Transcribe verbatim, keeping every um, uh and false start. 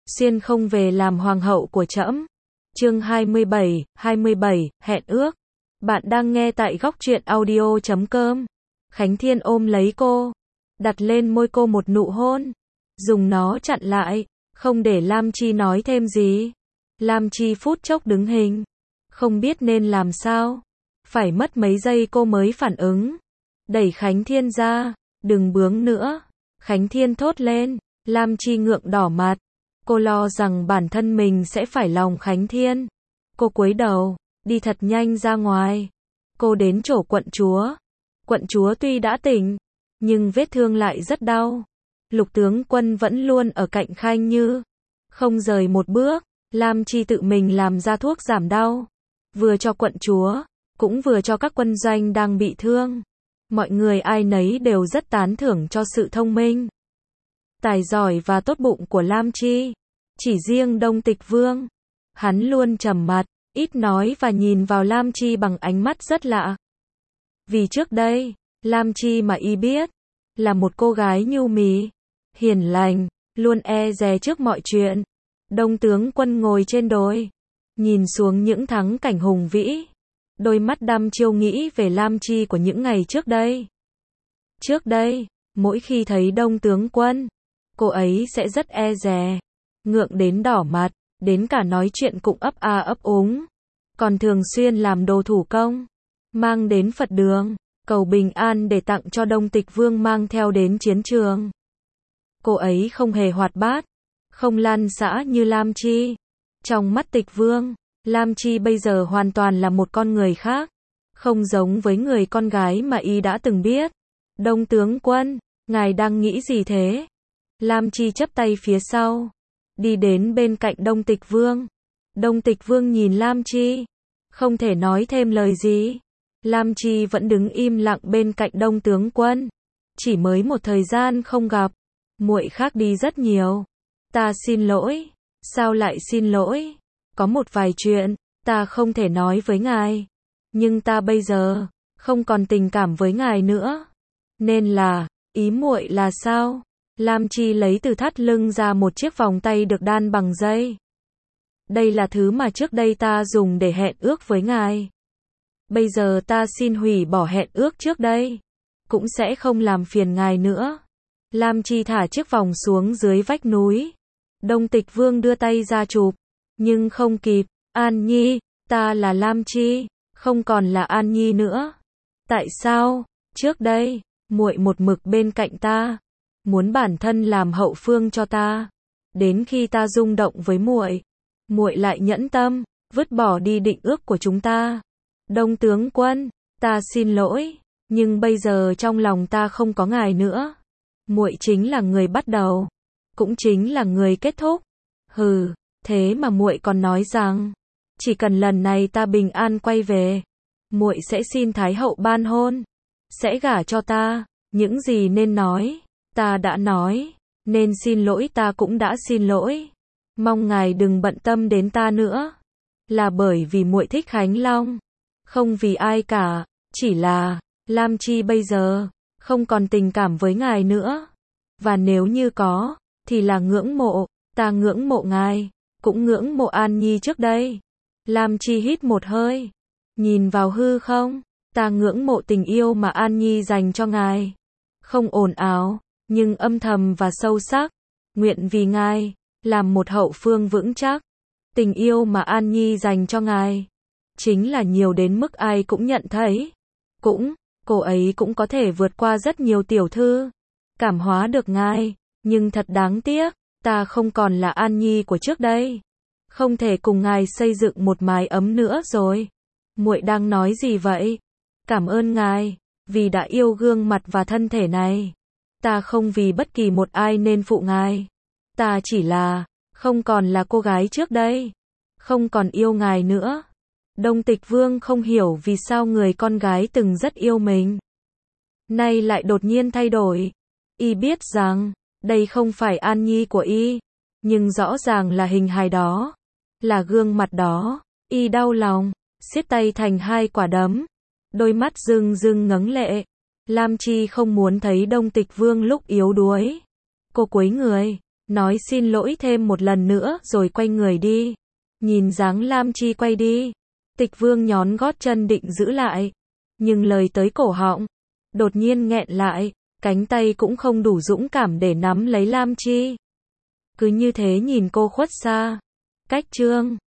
xuyên không về làm hoàng hậu của trẫm. Chương hai mươi bảy, hai mươi bảy, hẹn ước. Bạn đang nghe tại góc truyện audio chấm com. Khánh Thiên ôm lấy cô, đặt lên môi cô một nụ hôn, dùng nó chặn lại, không để Lam Chi nói thêm gì. Lam Chi phút chốc đứng hình, không biết nên làm sao. Phải mất mấy giây cô mới phản ứng. Đẩy Khánh Thiên ra, đừng bướng nữa. Khánh Thiên thốt lên, Lam Chi ngượng đỏ mặt. Cô lo rằng bản thân mình sẽ phải lòng Khánh Thiên. Cô cúi đầu, đi thật nhanh ra ngoài. Cô đến chỗ quận chúa. Quận chúa tuy đã tỉnh, nhưng vết thương lại rất đau. Lục tướng quân vẫn luôn ở cạnh Khanh Như, không rời một bước. Lam Chi tự mình làm ra thuốc giảm đau, vừa cho quận chúa, cũng vừa cho các quân doanh đang bị thương. Mọi người ai nấy đều rất tán thưởng cho sự thông minh, tài giỏi và tốt bụng của Lam Chi. Chỉ riêng Đông Tịch Vương, hắn luôn trầm mặt, ít nói và nhìn vào Lam Chi bằng ánh mắt rất lạ. Vì trước đây, Lam Chi mà y biết, là một cô gái nhu mì, hiền lành, luôn e dè trước mọi chuyện. Đông tướng quân ngồi trên đồi, nhìn xuống những thắng cảnh hùng vĩ, đôi mắt đăm chiêu nghĩ về Lam Chi của những ngày trước đây. Trước đây, mỗi khi thấy Đông tướng quân, cô ấy sẽ rất e dè, ngượng đến đỏ mặt, đến cả nói chuyện cũng ấp a ấp úng. Còn thường xuyên làm đồ thủ công, mang đến Phật đường, cầu bình an để tặng cho Đông Tịch Vương mang theo đến chiến trường. Cô ấy không hề hoạt bát, không lan xả như Lam Chi. Trong mắt Tịch Vương, Lam Chi bây giờ hoàn toàn là một con người khác, không giống với người con gái mà y đã từng biết. Đông tướng quân, ngài đang nghĩ gì thế? Lam Chi chắp tay phía sau, đi đến bên cạnh Đông Tịch Vương. Đông Tịch Vương nhìn Lam Chi, không thể nói thêm lời gì. Lam Chi vẫn đứng im lặng bên cạnh Đông tướng quân. Chỉ mới một thời gian không gặp, muội khác đi rất nhiều. Ta xin lỗi. Sao lại xin lỗi? Có một vài chuyện, ta không thể nói với ngài. Nhưng ta bây giờ, không còn tình cảm với ngài nữa. Nên là, ý muội là sao? Lam Chi lấy từ thắt lưng ra một chiếc vòng tay được đan bằng dây. Đây là thứ mà trước đây ta dùng để hẹn ước với ngài. Bây giờ ta xin hủy bỏ hẹn ước trước đây, cũng sẽ không làm phiền ngài nữa. Lam Chi thả chiếc vòng xuống dưới vách núi. Đông Tịch Vương đưa tay ra chụp, nhưng không kịp. An Nhi, ta là Lam Chi, không còn là An Nhi nữa. Tại sao? Trước đây, muội một mực bên cạnh ta, muốn bản thân làm hậu phương cho ta. Đến khi ta rung động với muội, muội lại nhẫn tâm, vứt bỏ đi định ước của chúng ta. Đông tướng quân, ta xin lỗi, nhưng bây giờ trong lòng ta không có ngài nữa. Muội chính là người bắt đầu, cũng chính là người kết thúc. Hừ, thế mà muội còn nói rằng, chỉ cần lần này ta bình an quay về, muội sẽ xin Thái hậu ban hôn, sẽ gả cho ta. Những gì nên nói, ta đã nói, nên xin lỗi ta cũng đã xin lỗi. Mong ngài đừng bận tâm đến ta nữa. Là bởi vì muội thích Khánh Long, không vì ai cả, chỉ là Lam Chi bây giờ không còn tình cảm với ngài nữa. Và nếu như có, thì là ngưỡng mộ, ta ngưỡng mộ ngài, cũng ngưỡng mộ An Nhi trước đây. Lam Chi hít một hơi, nhìn vào hư không, ta ngưỡng mộ tình yêu mà An Nhi dành cho ngài. Không ồn ào, nhưng âm thầm và sâu sắc. Nguyện vì ngài, làm một hậu phương vững chắc. Tình yêu mà An Nhi dành cho ngài, chính là nhiều đến mức ai cũng nhận thấy. Cũng, cô ấy cũng có thể vượt qua rất nhiều tiểu thư, cảm hóa được ngài. Nhưng thật đáng tiếc, ta không còn là An Nhi của trước đây. Không thể cùng ngài xây dựng một mái ấm nữa rồi. Muội đang nói gì vậy? Cảm ơn ngài, vì đã yêu gương mặt và thân thể này. Ta không vì bất kỳ một ai nên phụ ngài. Ta chỉ là, không còn là cô gái trước đây. Không còn yêu ngài nữa. Đông Tịch Vương không hiểu vì sao người con gái từng rất yêu mình, nay lại đột nhiên thay đổi. Y biết rằng, đây không phải An Nhi của y, nhưng rõ ràng là hình hài đó, là gương mặt đó. Y đau lòng, siết tay thành hai quả đấm, đôi mắt rưng rưng ngấn lệ. Lam Chi không muốn thấy Đông Tịch Vương lúc yếu đuối. Cô cúi người, nói xin lỗi thêm một lần nữa rồi quay người đi. Nhìn dáng Lam Chi quay đi, Tịch Vương nhón gót chân định giữ lại, nhưng lời tới cổ họng, đột nhiên nghẹn lại, cánh tay cũng không đủ dũng cảm để nắm lấy Lam Chi. Cứ như thế nhìn cô khuất xa. Cách chương